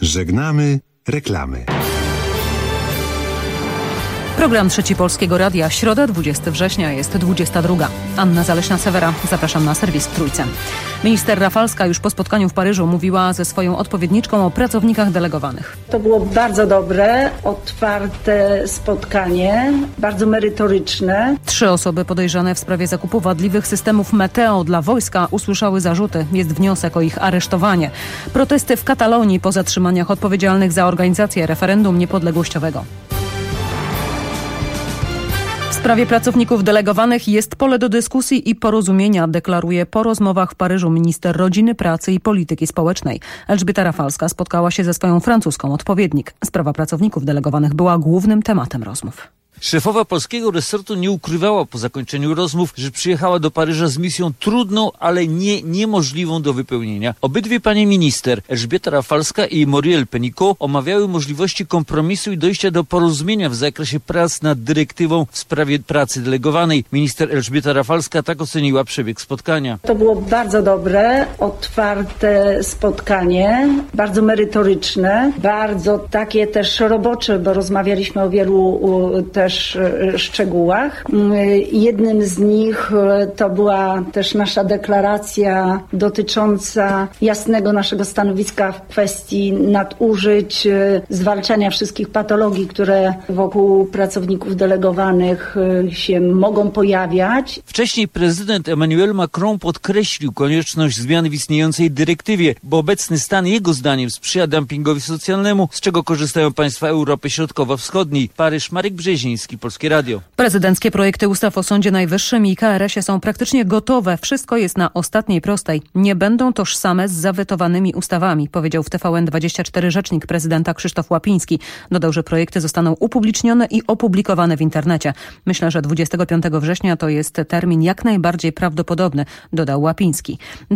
Żegnamy reklamy. Program Trzeci Polskiego Radia. Środa, 20 września, jest 22. Anna Zaleśna-Sewera. Zapraszam na serwis w Trójce. Minister Rafalska już po spotkaniu w Paryżu mówiła ze swoją odpowiedniczką o pracownikach delegowanych. To było bardzo dobre, otwarte spotkanie, bardzo merytoryczne. 3 osoby podejrzane w sprawie zakupu wadliwych systemów Meteo dla wojska usłyszały zarzuty. Jest wniosek o ich aresztowanie. Protesty w Katalonii po zatrzymaniach odpowiedzialnych za organizację referendum niepodległościowego. W sprawie pracowników delegowanych jest pole do dyskusji i porozumienia, deklaruje po rozmowach w Paryżu minister rodziny, pracy i polityki społecznej. Elżbieta Rafalska spotkała się ze swoją francuską odpowiednik. Sprawa pracowników delegowanych była głównym tematem rozmów. Szefowa polskiego resortu nie ukrywała po zakończeniu rozmów, że przyjechała do Paryża z misją trudną, ale niemożliwą do wypełnienia. Obydwie panie minister, Elżbieta Rafalska i Muriel Pénicaud, omawiały możliwości kompromisu i dojścia do porozumienia w zakresie prac nad dyrektywą w sprawie pracy delegowanej. Minister Elżbieta Rafalska tak oceniła przebieg spotkania. To było bardzo dobre, otwarte spotkanie, bardzo merytoryczne, bardzo takie też robocze, bo rozmawialiśmy o wielu też szczegółach. Jednym z nich to była też nasza deklaracja dotycząca jasnego naszego stanowiska w kwestii nadużyć, zwalczania wszystkich patologii, które wokół pracowników delegowanych się mogą pojawiać. Wcześniej prezydent Emmanuel Macron podkreślił konieczność zmian w istniejącej dyrektywie, bo obecny stan jego zdaniem sprzyja dumpingowi socjalnemu, z czego korzystają państwa Europy Środkowo-Wschodniej. Paryż, Marek Brzeziński, Polskie Radio. Prezydenckie projekty ustaw o Sądzie Najwyższym i KRS-ie są praktycznie gotowe. Wszystko jest na ostatniej prostej. Nie będą tożsame z zawetowanymi ustawami, powiedział w TVN24 rzecznik prezydenta Krzysztof Łapiński. Dodał, że projekty zostaną upublicznione i opublikowane w internecie. Myślę, że 25 września to jest termin jak najbardziej prawdopodobny, dodał Łapiński.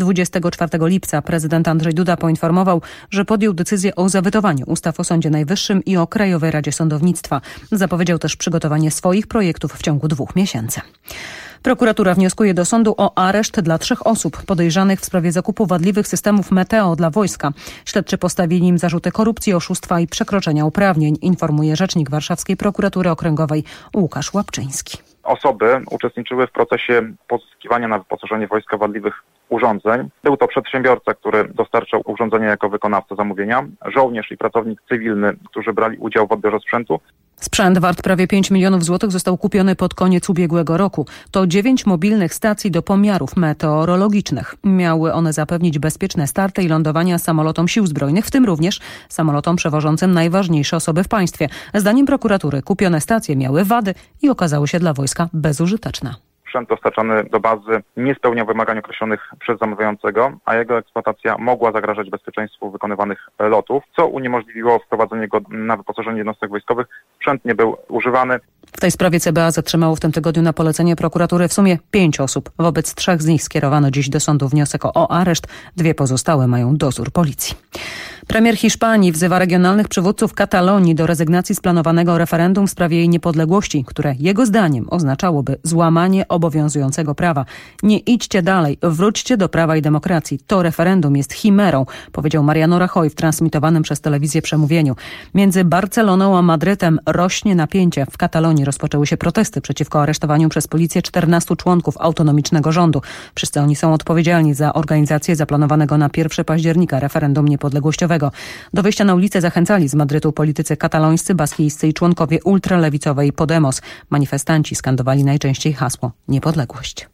24 lipca prezydent Andrzej Duda poinformował, że podjął decyzję o zawetowaniu ustaw o Sądzie Najwyższym i o Krajowej Radzie Sądownictwa. Zapowiedział też przygotowanie swoich projektów w ciągu 2 miesięcy. Prokuratura wnioskuje do sądu o areszt dla 3 osób podejrzanych w sprawie zakupu wadliwych systemów Meteo dla wojska. Śledczy postawili im zarzuty korupcji, oszustwa i przekroczenia uprawnień, informuje rzecznik Warszawskiej Prokuratury Okręgowej Łukasz Łapczyński. Osoby uczestniczyły w procesie pozyskiwania na wyposażenie wojska wadliwych urządzeń. Był to przedsiębiorca, który dostarczał urządzenia jako wykonawca zamówienia, żołnierz i pracownik cywilny, którzy brali udział w odbiorze sprzętu. Sprzęt wart prawie 5 milionów złotych został kupiony pod koniec ubiegłego roku. To 9 mobilnych stacji do pomiarów meteorologicznych. Miały one zapewnić bezpieczne starty i lądowania samolotom sił zbrojnych, w tym również samolotom przewożącym najważniejsze osoby w państwie. Zdaniem prokuratury kupione stacje miały wady i okazały się dla wojska bezużyteczne. Sprzęt dostarczany do bazy nie spełniał wymagań określonych przez zamawiającego, a jego eksploatacja mogła zagrażać bezpieczeństwu wykonywanych lotów, co uniemożliwiło wprowadzenie go na wyposażenie jednostek wojskowych. Sprzęt nie był używany. W tej sprawie CBA zatrzymało w tym tygodniu na polecenie prokuratury w sumie 5 osób. Wobec 3 z nich skierowano dziś do sądu wniosek o areszt. 2 pozostałe mają dozór policji. Premier Hiszpanii wzywa regionalnych przywódców Katalonii do rezygnacji z planowanego referendum w sprawie jej niepodległości, które jego zdaniem oznaczałoby złamanie obowiązującego prawa. Nie idźcie dalej, wróćcie do prawa i demokracji. To referendum jest chimerą, powiedział Mariano Rajoy w transmitowanym przez telewizję przemówieniu. Między Barceloną a Madrytem rośnie napięcie. W Katalonii rozpoczęły się protesty przeciwko aresztowaniu przez policję 14 członków autonomicznego rządu. Wszyscy oni są odpowiedzialni za organizację zaplanowanego na 1 października referendum niepodległościowego. Do wyjścia na ulicę zachęcali z Madrytu politycy katalońscy, baskijscy i członkowie ultralewicowej Podemos. Manifestanci skandowali najczęściej hasło niepodległość.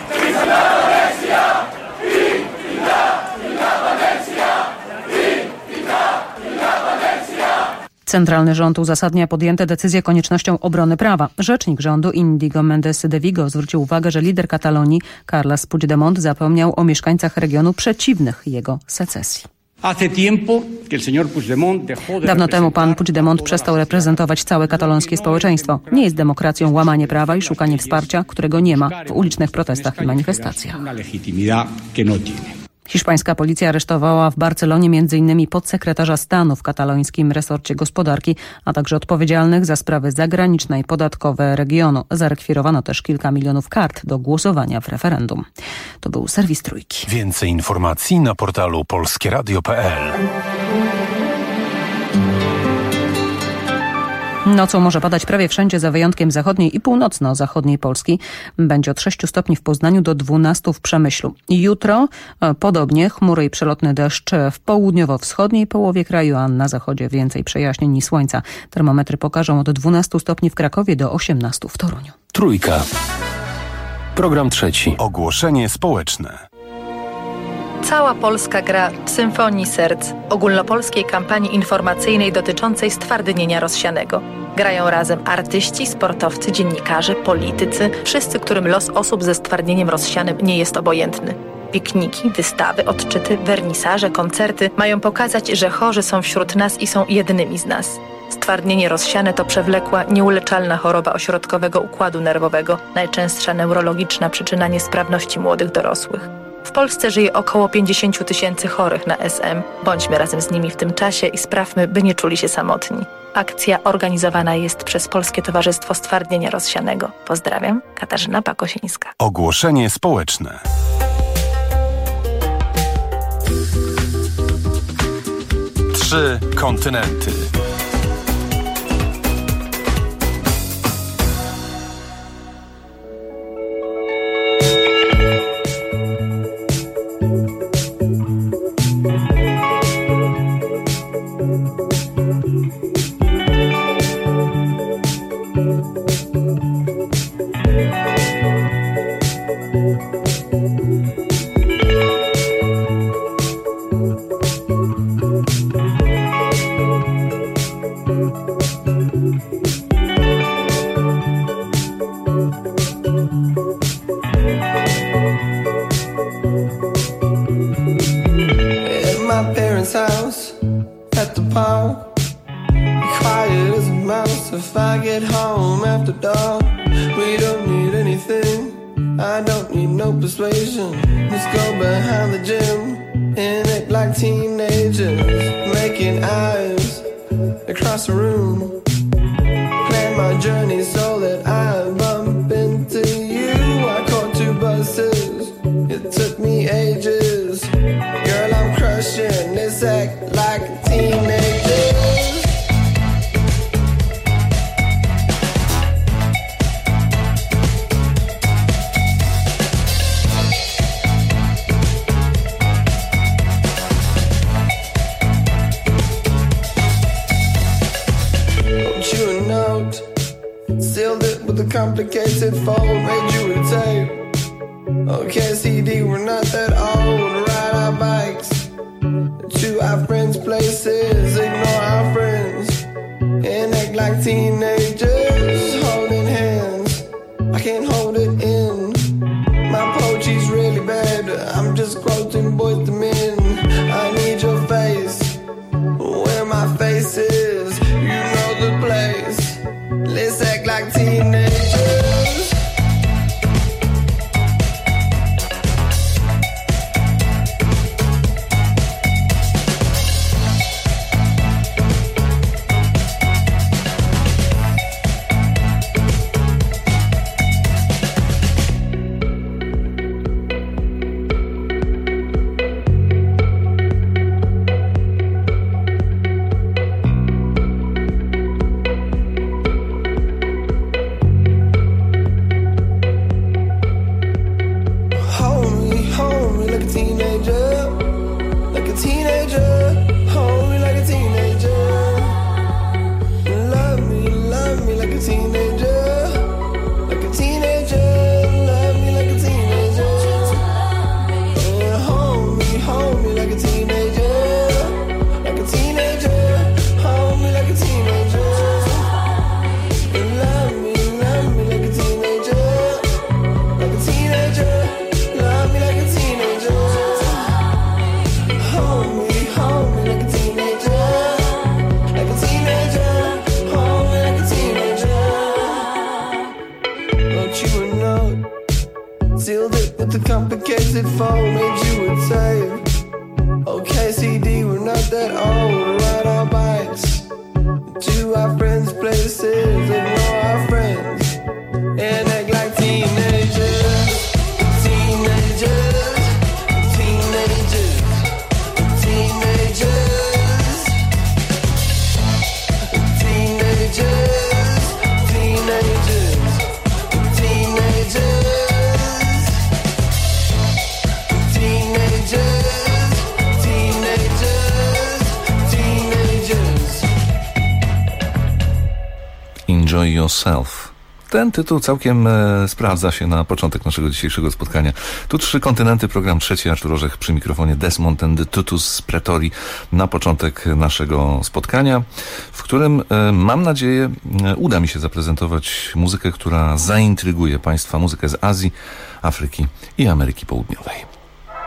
Centralny rząd uzasadnia podjęte decyzje koniecznością obrony prawa. Rzecznik rządu Íñigo Méndez de Vigo zwrócił uwagę, że lider Katalonii Carles Puigdemont zapomniał o mieszkańcach regionu przeciwnych jego secesji. Dawno temu pan Puigdemont przestał reprezentować całe katalońskie społeczeństwo. Nie jest demokracją łamanie prawa i szukanie wsparcia, którego nie ma w ulicznych protestach i manifestacjach. Hiszpańska policja aresztowała w Barcelonie m.in. podsekretarza stanu w katalońskim resorcie gospodarki, a także odpowiedzialnych za sprawy zagraniczne i podatkowe regionu. Zarekwirowano też kilka milionów kart do głosowania w referendum. To był serwis Trójki. Więcej informacji na portalu polskieradio.pl. Nocą może padać prawie wszędzie za wyjątkiem zachodniej i północno-zachodniej Polski. Będzie od 6 stopni w Poznaniu do 12 w Przemyślu. Jutro podobnie chmury i przelotny deszcz w południowo-wschodniej połowie kraju, a na zachodzie więcej przejaśnień i słońca. Termometry pokażą od 12 stopni w Krakowie do 18 w Toruniu. Trójka. Program trzeci. Ogłoszenie społeczne. Cała Polska gra w Symfonii Serc, ogólnopolskiej kampanii informacyjnej dotyczącej stwardnienia rozsianego. Grają razem artyści, sportowcy, dziennikarze, politycy, wszyscy, którym los osób ze stwardnieniem rozsianym nie jest obojętny. Pikniki, wystawy, odczyty, wernisaże, koncerty mają pokazać, że chorzy są wśród nas i są jednymi z nas. Stwardnienie rozsiane to przewlekła, nieuleczalna choroba ośrodkowego układu nerwowego, najczęstsza neurologiczna przyczyna niesprawności młodych dorosłych. W Polsce żyje około 50 000 chorych na SM. Bądźmy razem z nimi w tym czasie i sprawmy, by nie czuli się samotni. Akcja organizowana jest przez Polskie Towarzystwo Stwardnienia Rozsianego. Pozdrawiam, Katarzyna Pakosińska. Ogłoszenie społeczne. 3 kontynenty. Complicated fold made you a tape. Okay, CD, we're not that old. Ride our bikes to our friends' places, ignore our friends, and act like teenagers holding hands. I can't hold it in. My poetry's really bad. I'm just quoting Boyz II Men. I need your face. Where my face is, you know the place. Let's act like teenagers. Teenagers Enjoy Yourself. Ten tytuł całkiem sprawdza się na początek naszego dzisiejszego spotkania. Tu 3 kontynenty, program trzeci, Artur Orzech przy mikrofonie, Desmond and the Tutus z Pretorii na początek naszego spotkania, w którym mam nadzieję uda mi się zaprezentować muzykę, która zaintryguje Państwa, muzykę z Azji, Afryki i Ameryki Południowej.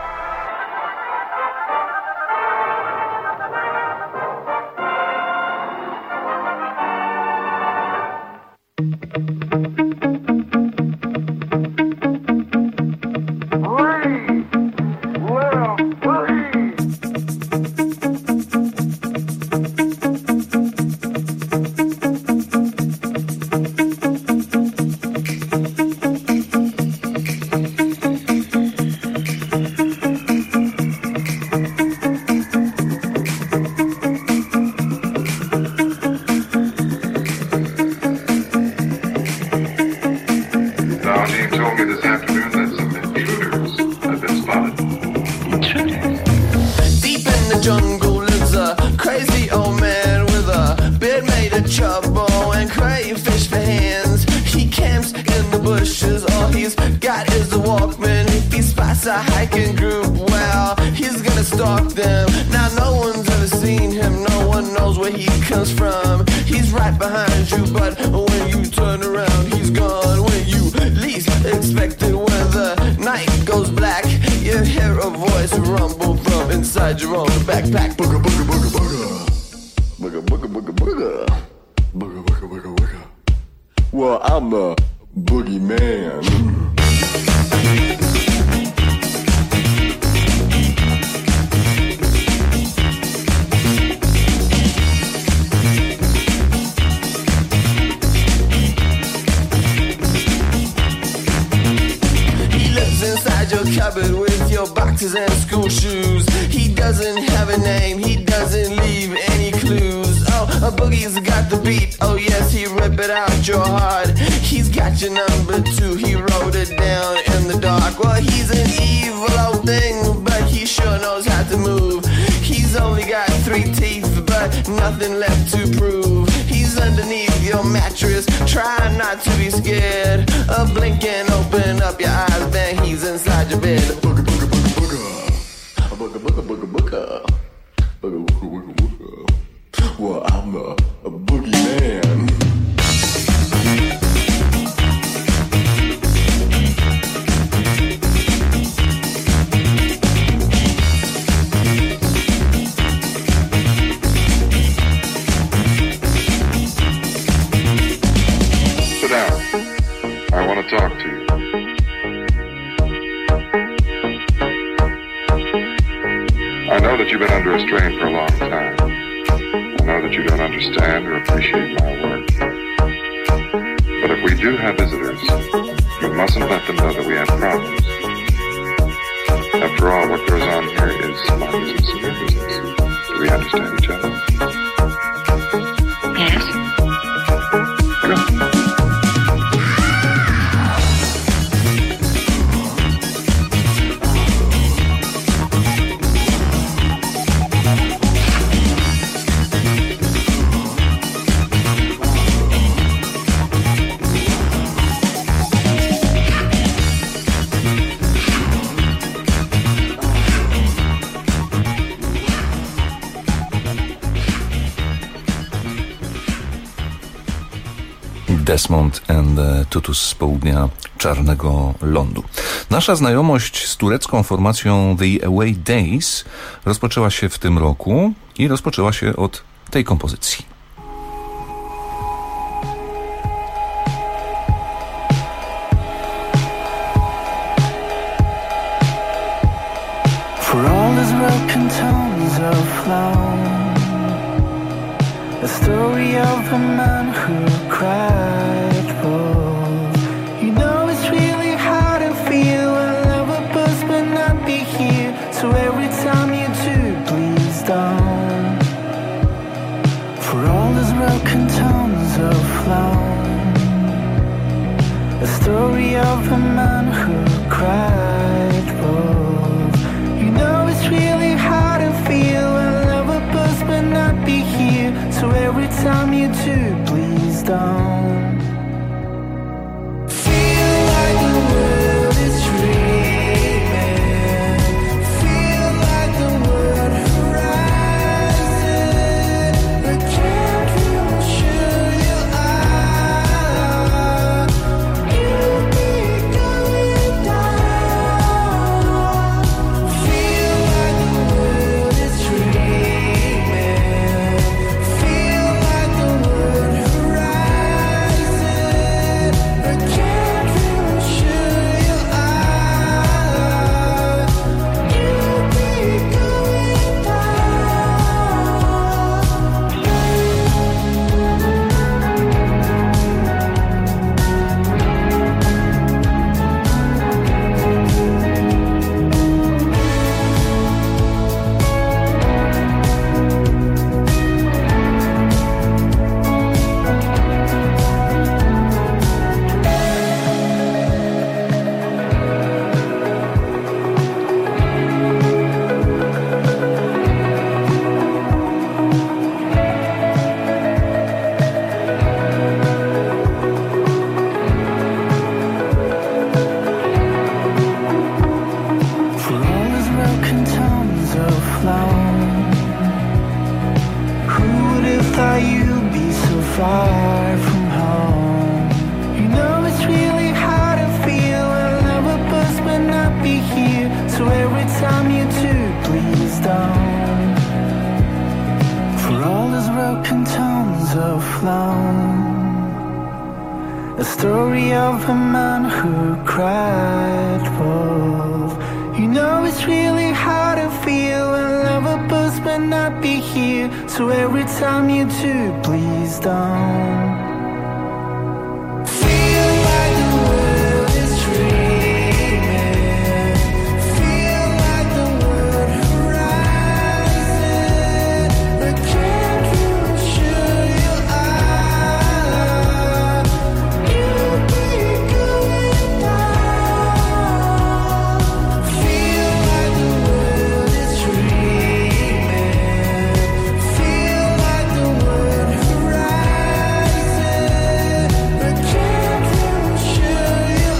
Well, I'm a boogeyman. Cupboard with your boxes and school shoes. He doesn't have a name, he doesn't leave any clues. Oh, a boogie's got the beat, oh yes, he rip it out your heart. He's got your number 2, he wrote it down in the dark. Well, he's an evil old thing, but he sure knows how to move. He's only got 3 teeth, but nothing left to prove. He's underneath your mattress, try not to be scared. Blink and open up your eyes, then he's inside your bed. Booga booga booga booga, booga booga booga booga, booga booga booga booga. Well, I'm a boogeyman. Sit down. I want to talk to you. I know that you've been under a strain for a long time. I know that you don't understand or appreciate my work. But if we do have visitors, we mustn't let them know that we have problems. After all, what goes on here is my business and your business. Do we understand each other? Yes. Good. Desmond and the Tutus z południa Czarnego Lądu. Nasza znajomość z turecką formacją The Away Days rozpoczęła się w tym roku i rozpoczęła się od tej kompozycji. For all his broken tones of flow, a story of a man who cried both. You know it's really hard to feel when love was but not be here. So every time you do, please don't. For all his broken tones of flow, a story of a man who cried both. You know it's really hard to feel when love was but not be here. So every time you do, please don't. far from home. You know it's really hard to feel a lover buzz but not be here. So every time you do, please don't. For all those broken tones of flown. A story of a man who cried wolf. You know it's really hard to feel a lover buzz but not be here. So every time you do, please don't. Feel like the world is dreaming. Feel like the world horizon. But can't you assure you are? You'll be going down. Feel like the world is dreaming. Feel like the world horizon. But can't you assure you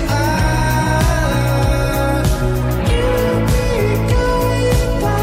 are? You'll be going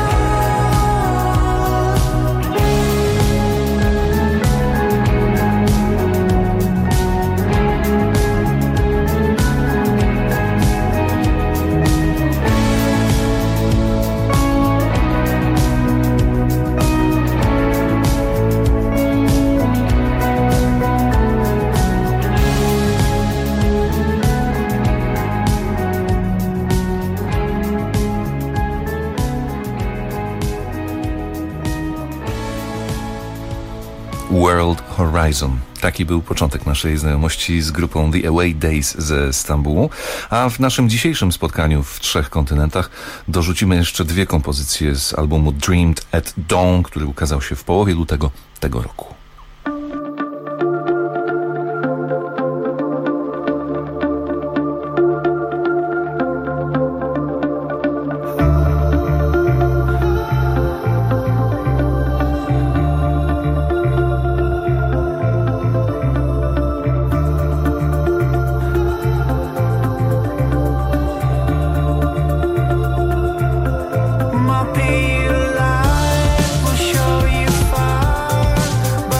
World Horizon. Taki był początek naszej znajomości z grupą The Away Days ze Stambułu. A w naszym dzisiejszym spotkaniu w 3 kontynentach dorzucimy jeszcze 2 kompozycje z albumu Dreamed at Dawn, który ukazał się w połowie lutego tego roku. my pale light will show you far.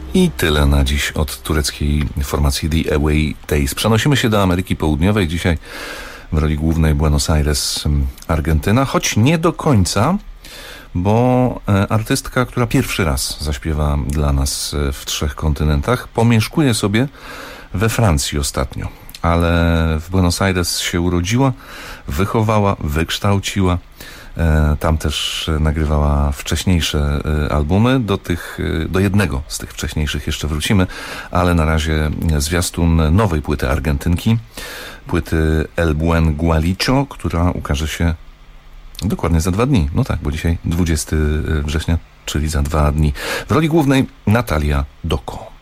I tyle na dziś od tureckiej formacji The Away Days. Przenosimy się do Ameryki Południowej. Dzisiaj w roli głównej Buenos Aires, Argentyna, choć nie do końca, bo artystka, która pierwszy raz zaśpiewa dla nas w 3 kontynentach, pomieszkuje sobie we Francji ostatnio, ale w Buenos Aires się urodziła, wychowała, wykształciła. Tam też nagrywała wcześniejsze albumy. Do jednego z tych wcześniejszych jeszcze wrócimy, ale na razie zwiastun nowej płyty Argentynki, płyty El Buen Gualicho, która ukaże się dokładnie za 2 dni. No tak, bo dzisiaj 20 września, czyli za 2 dni. W roli głównej Natalia Doko.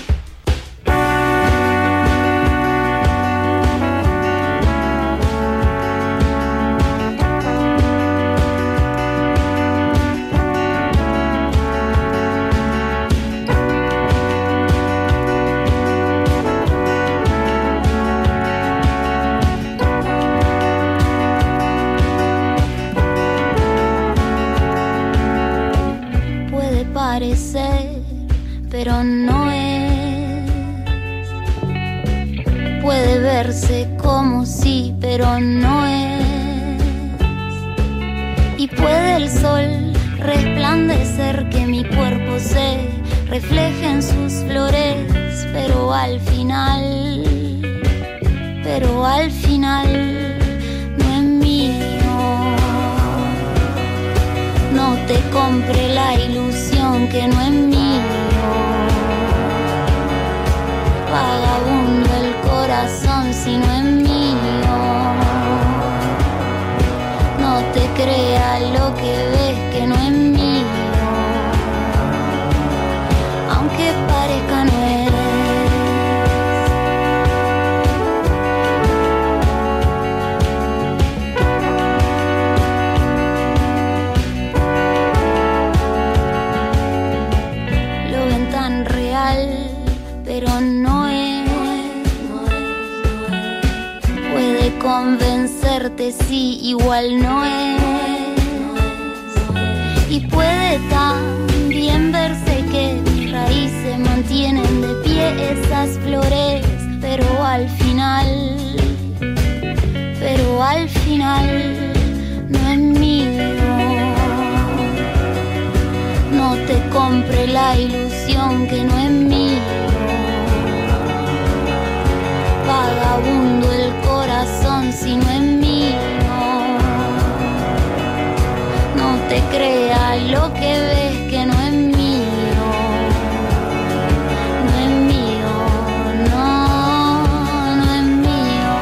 Pero no es. Puede verse como sí, pero no es. Y puede el sol resplandecer, que mi cuerpo se refleje en sus flores, pero al final no es mío. No te compre la ilusión que no es mío. Vagabundo el corazón si no es mío. No te creas lo que ves que no es mío. Aunque parezca no es. Lo ven tan real, pero no es. Puede convencerte, sí, igual no es. Y puede también verse que mis raíces mantienen de pie esas flores, pero al final no es mío. No te compre la ilusión que no es mío. Vagabundo el corazón si no es mío. No te creas lo que ves que no es mío. No es mío, no es mío.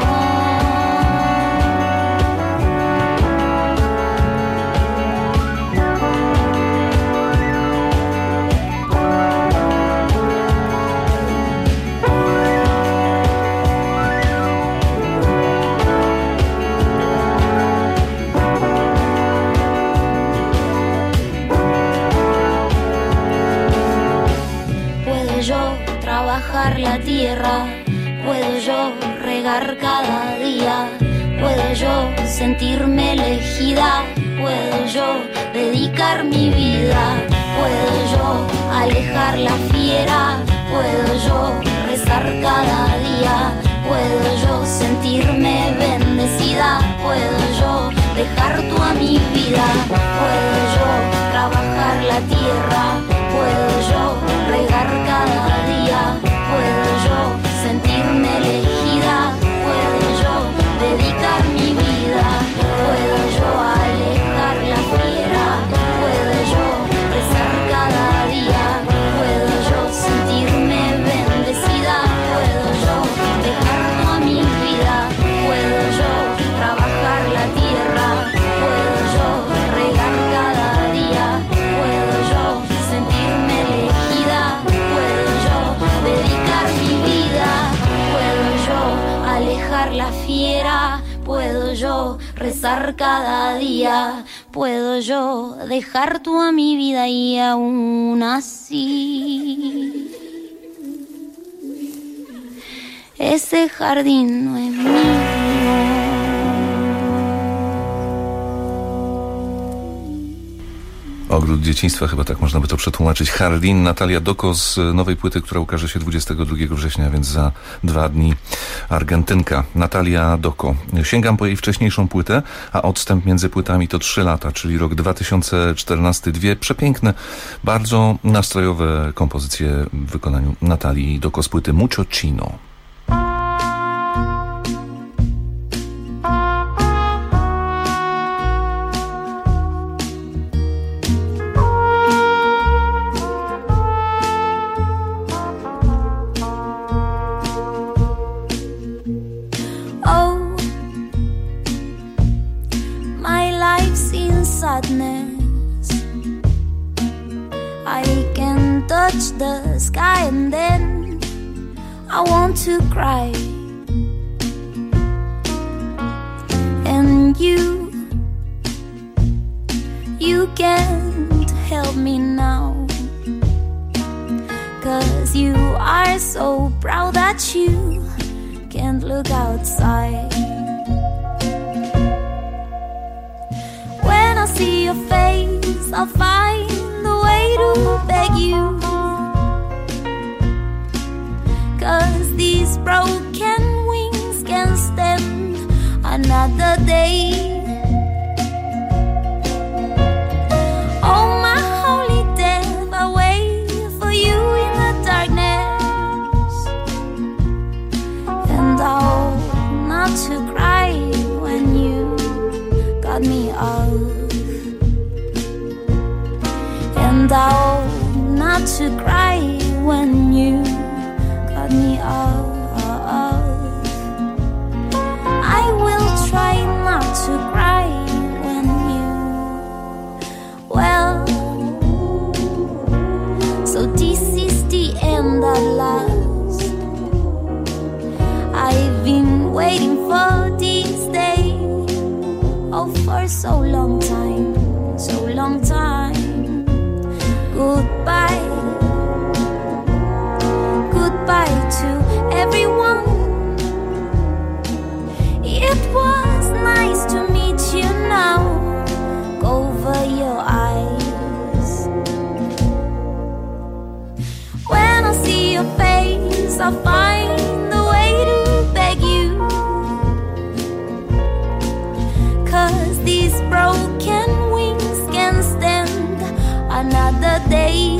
La tierra, puedo yo regar cada día, puedo yo sentirme elegida, puedo yo dedicar mi vida, puedo yo alejar la fiera, puedo yo rezar cada día, puedo yo sentirme bendecida, puedo yo dejar tú a mi vida, puedo yo trabajar la tierra, puedo yo regar cada día. Puedo yo sentirme elegida, puedo yo dedicar mi vida, puedo yo alejar la fiera, puedo yo rezar cada día, puedo yo sentirme bendecida, puedo yo dejar toda mi vida, puedo yo trabajar la tierra, puedo yo regar cada día, puedo yo sentirme elegida, puedo yo dedicar mi vida, puedo yo alejar la fiera, puedo yo rezar cada día, puedo yo dejar toda mi vida y aún así ese jardín no es mío. Ogród dzieciństwa, chyba tak można by to przetłumaczyć. Jardín, Natalia Doko z nowej płyty, która ukaże się 22 września, więc za 2 dni. Argentynka, Natalia Doko. Sięgam po jej wcześniejszą płytę, a odstęp między płytami to 3 lata, czyli rok 2014. 2 przepiękne, bardzo nastrojowe kompozycje w wykonaniu Natalii Doko z płyty Mucho Chino. Touch the sky and then I want to cry. And you can't help me now, 'cause you are so proud that you can't look outside. When I see your face, I'll find the way to beg you, 'cause these broken wings can't stand another day. Oh, my holy death, I wait for you in the darkness, and I hope not to cry when you cut me off, and I hope not to cry when you cut me off. I will try not to cry when you, well, so this is the end at last. I've been waiting for this day, oh, for so long time, so long time. Goodbye, goodbye to everyone. It was nice to meet you now. Cover your eyes. When I see your face, I find the way to beg you, 'cause these broken wings can't stand another day.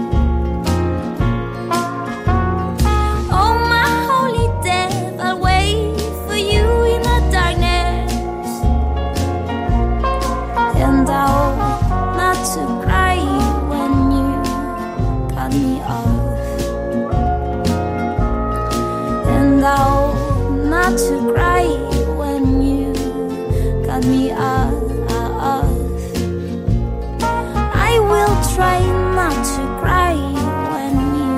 Oh, my holy death, I'll wait for you in the darkness, and I hope not to cry when you cut me off, and I hope not to cry when you cut me off. I will try not to cry when you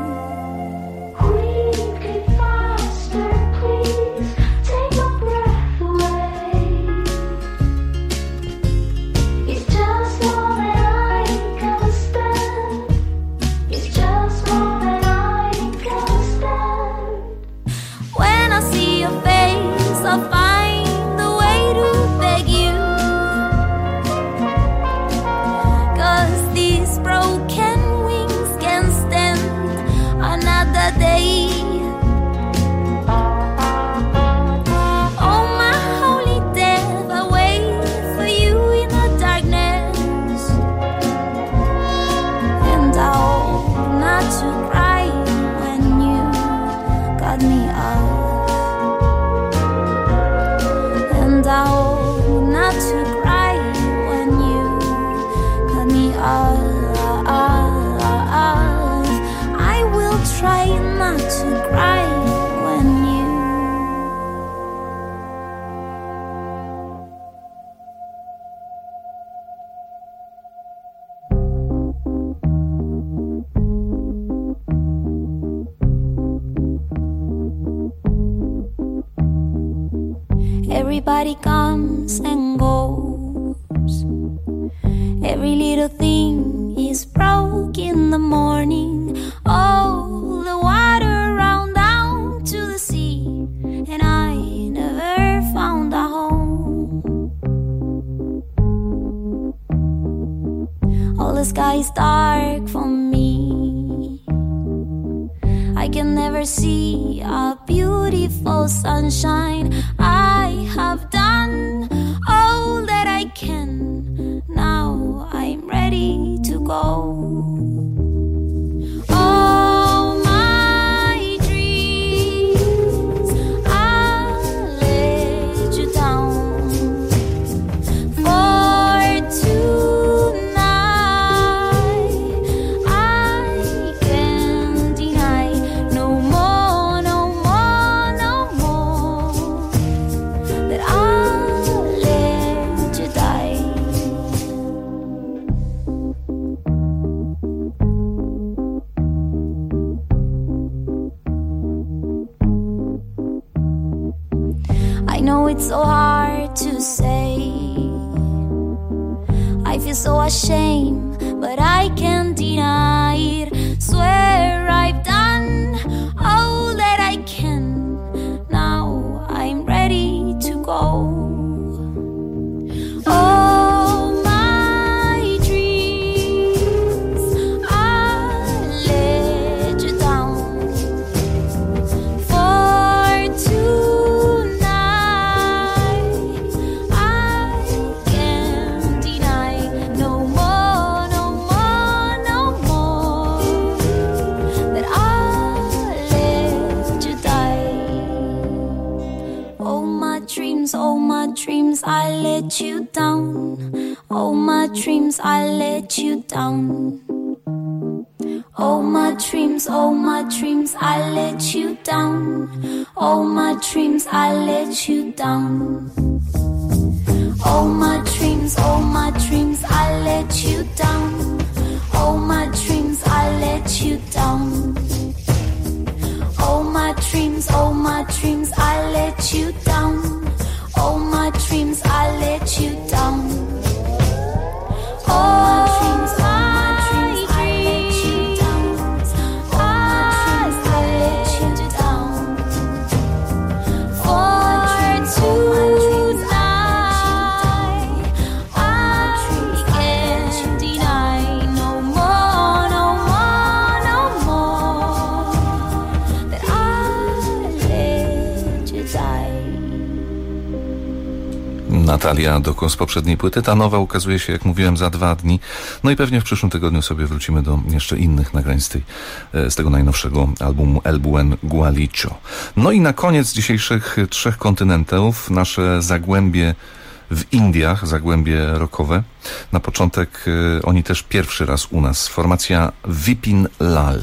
quickly, faster, please take your breath away. It's just more than I can stand. It's just more than I can stand. When I see your face, I'll find the way to beg you, 'cause these broken wings can't stand another day. Oh, my holy death, I wait for you in the darkness, and I hope not to cry when you cut me off, and I hope not to cry when you cut me off. I will try not to cry when you. Everybody comes and goes. Every little thing is broke in the morning. All the water ran down to the sea, and I never found a home. sky's dark for me. I can never see a beautiful sunshine. I have done all that I can. Now I'm ready to go. All my dreams, I'll let you down. For tonight, I can't deny. No more, no more, no more, that I'll let you die. I know it's so hard to say. I feel so ashamed, but I can't deny it. Swear I've done all that I can. Now I'm ready to go. All my dreams, I'll let you down. For tonight, I can't deny. No more, no more, no more, that I'll let you die. Oh my dreams, I let you down. Oh my dreams, I let you down. Oh my dreams, I let you down. Oh my dreams, I let you down. Oh my dreams, I let you down. Oh my dreams, I let you down. Oh my dreams, I let you down. Oh my dreams, I let you down. Oh my dreams, I let you down. Oh my dreams, I let you down. For tonight, I can't deny. No more, no more, no more, that I'll let you die. Natalia Dokos z poprzedniej płyty. Ta nowa ukazuje się, jak mówiłem, za 2 dni. No i pewnie w przyszłym tygodniu sobie wrócimy do jeszcze innych nagrań z tego najnowszego albumu El Buen Gualicho. No i na koniec dzisiejszych 3 kontynentów nasze zagłębie w Indiach, zagłębie rockowe. Na początek oni też pierwszy raz u nas. Formacja Vipin Lal.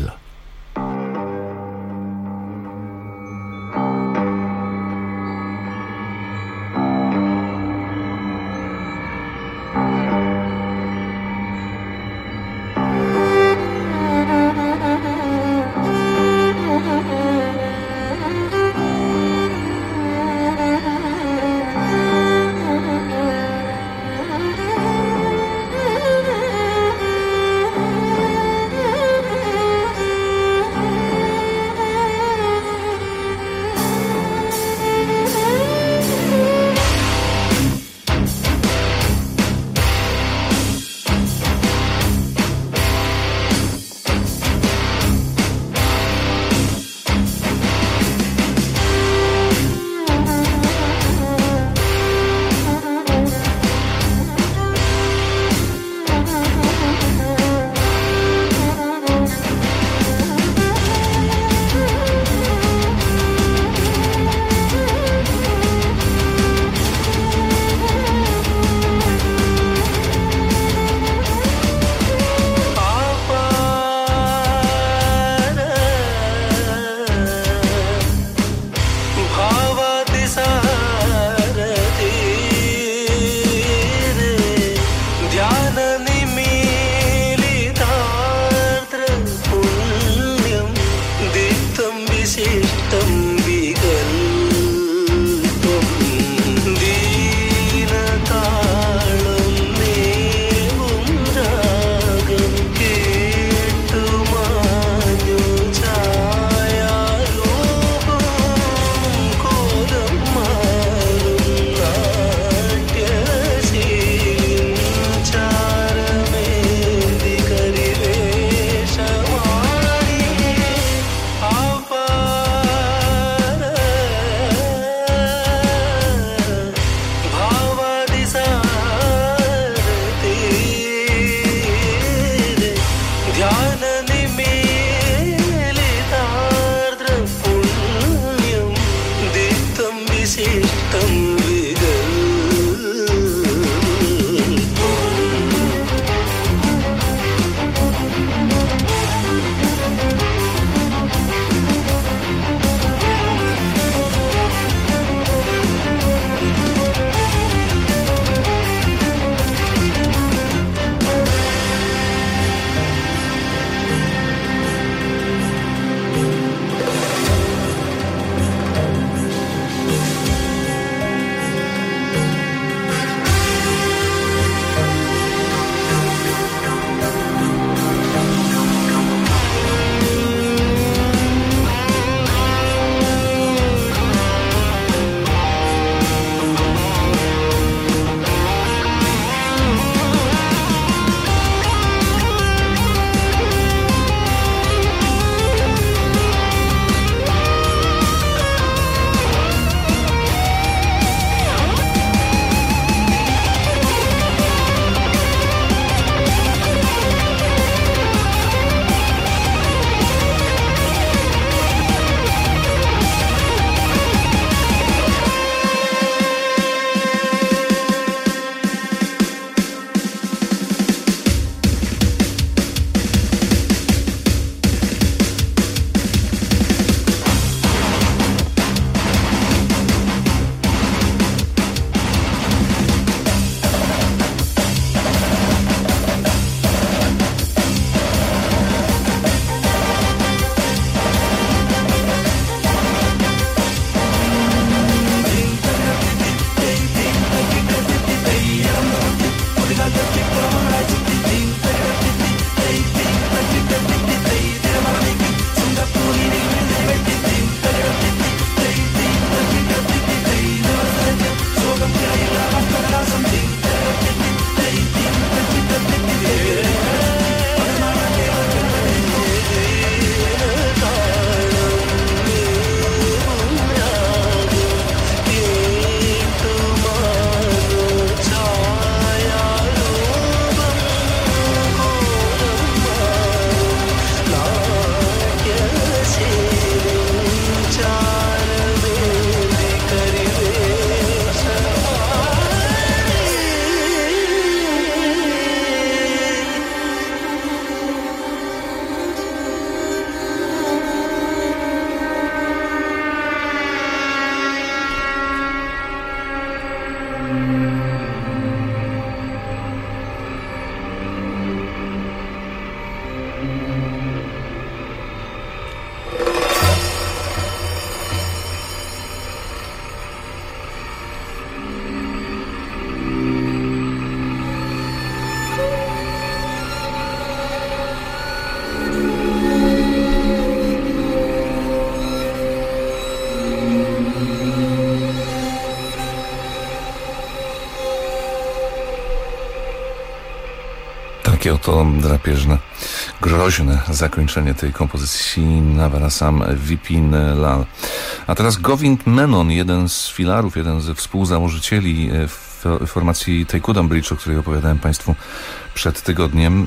Takie oto drapieżne, groźne zakończenie tej kompozycji Navarasam Vipin Lal. A teraz Govind Menon, jeden z filarów, jeden ze współzałożycieli formacji Taikudam Bridge, o której opowiadałem Państwu przed tygodniem.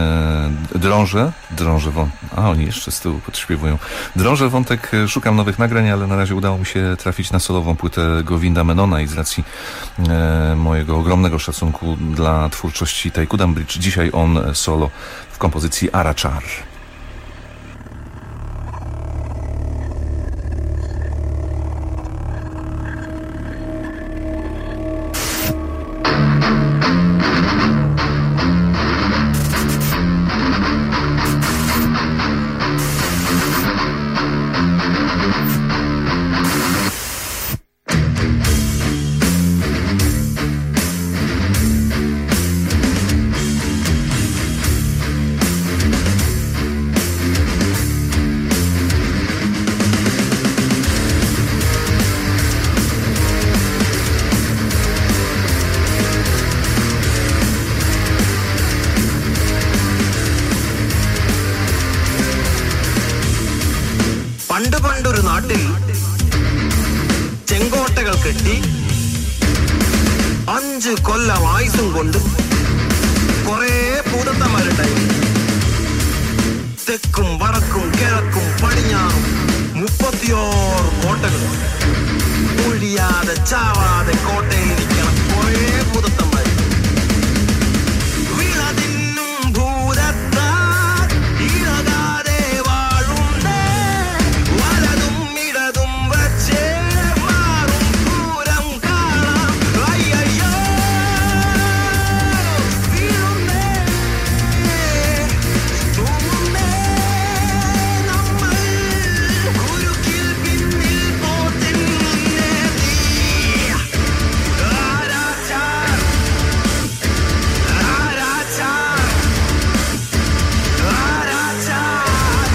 Oni jeszcze z tyłu podśpiewują. Drążę wątek, szukam nowych nagrań, ale na razie udało mi się trafić na solową płytę Govinda Menona i z racji mojego ogromnego szacunku dla twórczości Taikudam Bridge, dzisiaj on solo w kompozycji Arachar. പണ്ടൊരു നാട്ടിൽ ചെങ്കോട്ടകൾ കെട്ടി 5 കൊല്ലം ആയുസും കൊണ്ട് കുറേ ഭൂതത്തമാരുണ്ടായി. തെക്കും വടക്കും കിഴക്കും പടിഞ്ഞാറും 36 കോട്ടകൾ. ഒഴിയാതെ ചാവാതെ കോട്ടയിൽ നിൽക്കണം കുറേ ഭൂതത്തന്മാർ. വിളതിന്നും ഭൂതത്താ ഇളകാതെ വാഴുന്നേ വലതും ഇടതും വച്ചേ മാറും പൂരം കാണാം. അയ്യോ വീഴുന്നേ തൂങ്ങുന്നേ നമ്മൾ കുരുക്കിൽ പിന്നിൽ പോത്തിന്നേ തീ. ആരാച്ചാർ ആരാച്ചാർ ആരാച്ചാർ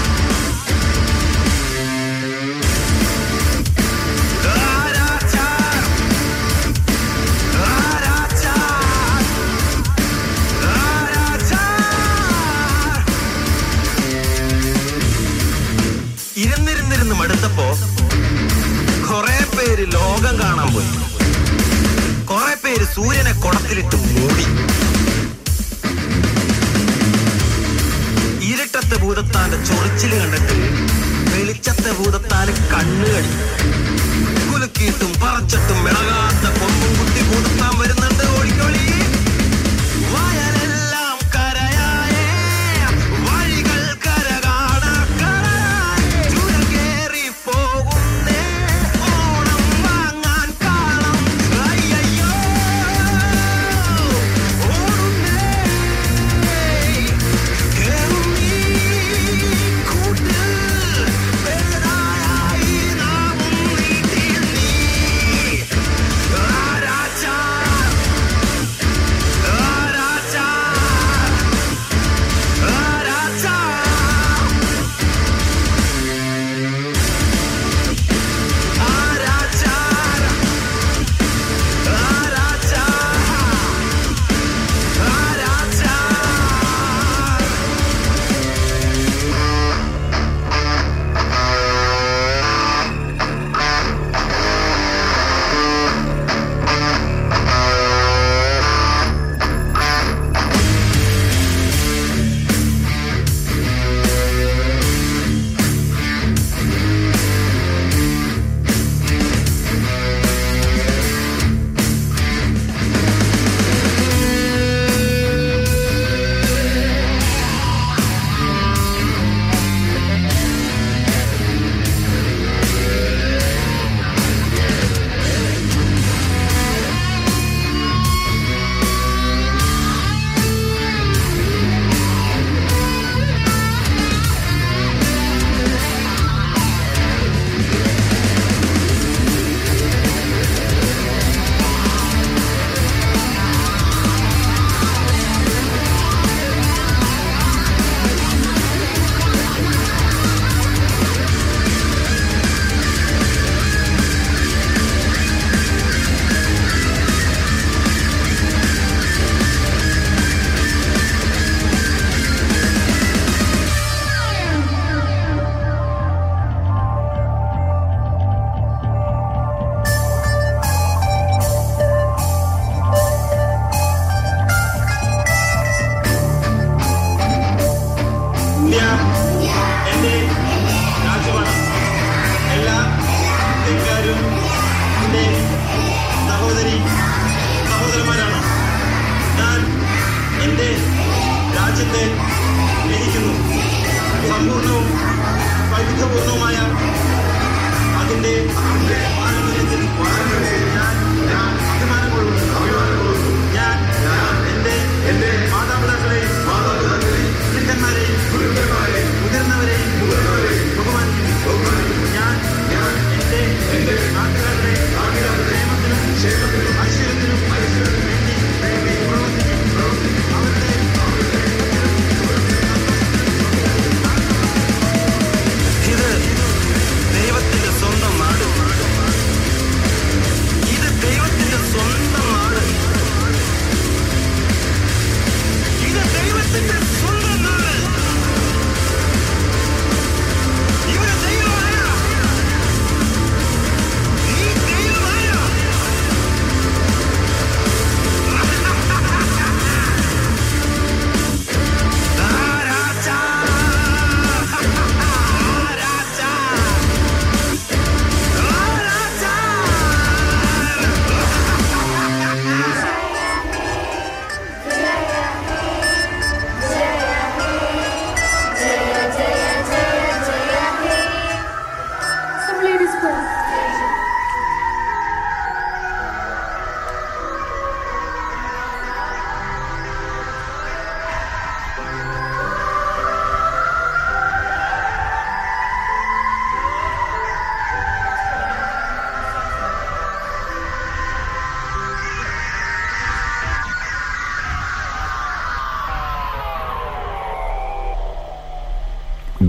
ഇരുന്നിരുന്നിരുന്ന് മടുത്തപ്പോ കുറെ പേര് ലോകം കാണാൻ പോയി. കുറെ പേര് സൂര്യനെ കുടത്തിലിട്ട് മൂടി. ഇരുട്ടത്തെ ഭൂതത്താന്റെ ചൊറിച്ചില് കണ്ടിട്ട് വെളിച്ചത്തെ ഭൂതത്താന് കണ്ണുകടി. കുലുക്കിയിട്ടും പറച്ചിട്ടും മിളകാത്ത കൊമ്പും കുത്തി ഭൂതത്താൻ വരുന്നുണ്ട്. ഓടിക്കോളി വയലെല്ലാം കരയായേ വഴികൾ കരകാണായി. ചുരം കേറി പോകുന്നേ ഓണം വാങ്ങാൻ കാണം. അയ്യോ ഓടുന്നേ കേറും നീ കൂട്ടിൽ പേരായി നാമും വീട്ടിൽ നീ.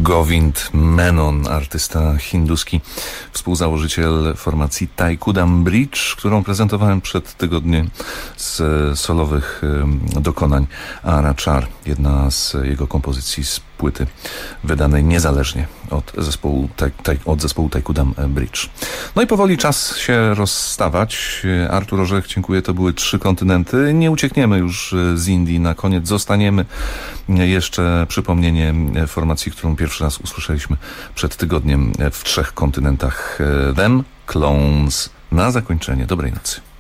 Govind Menon, artysta hinduski, współzałożyciel formacji Taikudam Bridge, którą prezentowałem przed tygodniem z solowych dokonań Ara Char, jedna z jego kompozycji z płyty wydanej niezależnie od zespołu Taikudam Bridge. No i powoli czas się rozstawać. Artur Orzech, dziękuję. To były 3 kontynenty. Nie uciekniemy już z Indii. Na koniec zostaniemy. Jeszcze przypomnienie formacji, którą pierwszy raz usłyszeliśmy przed tygodniem w 3 kontynentach. Them Clones. Na zakończenie dobrej nocy.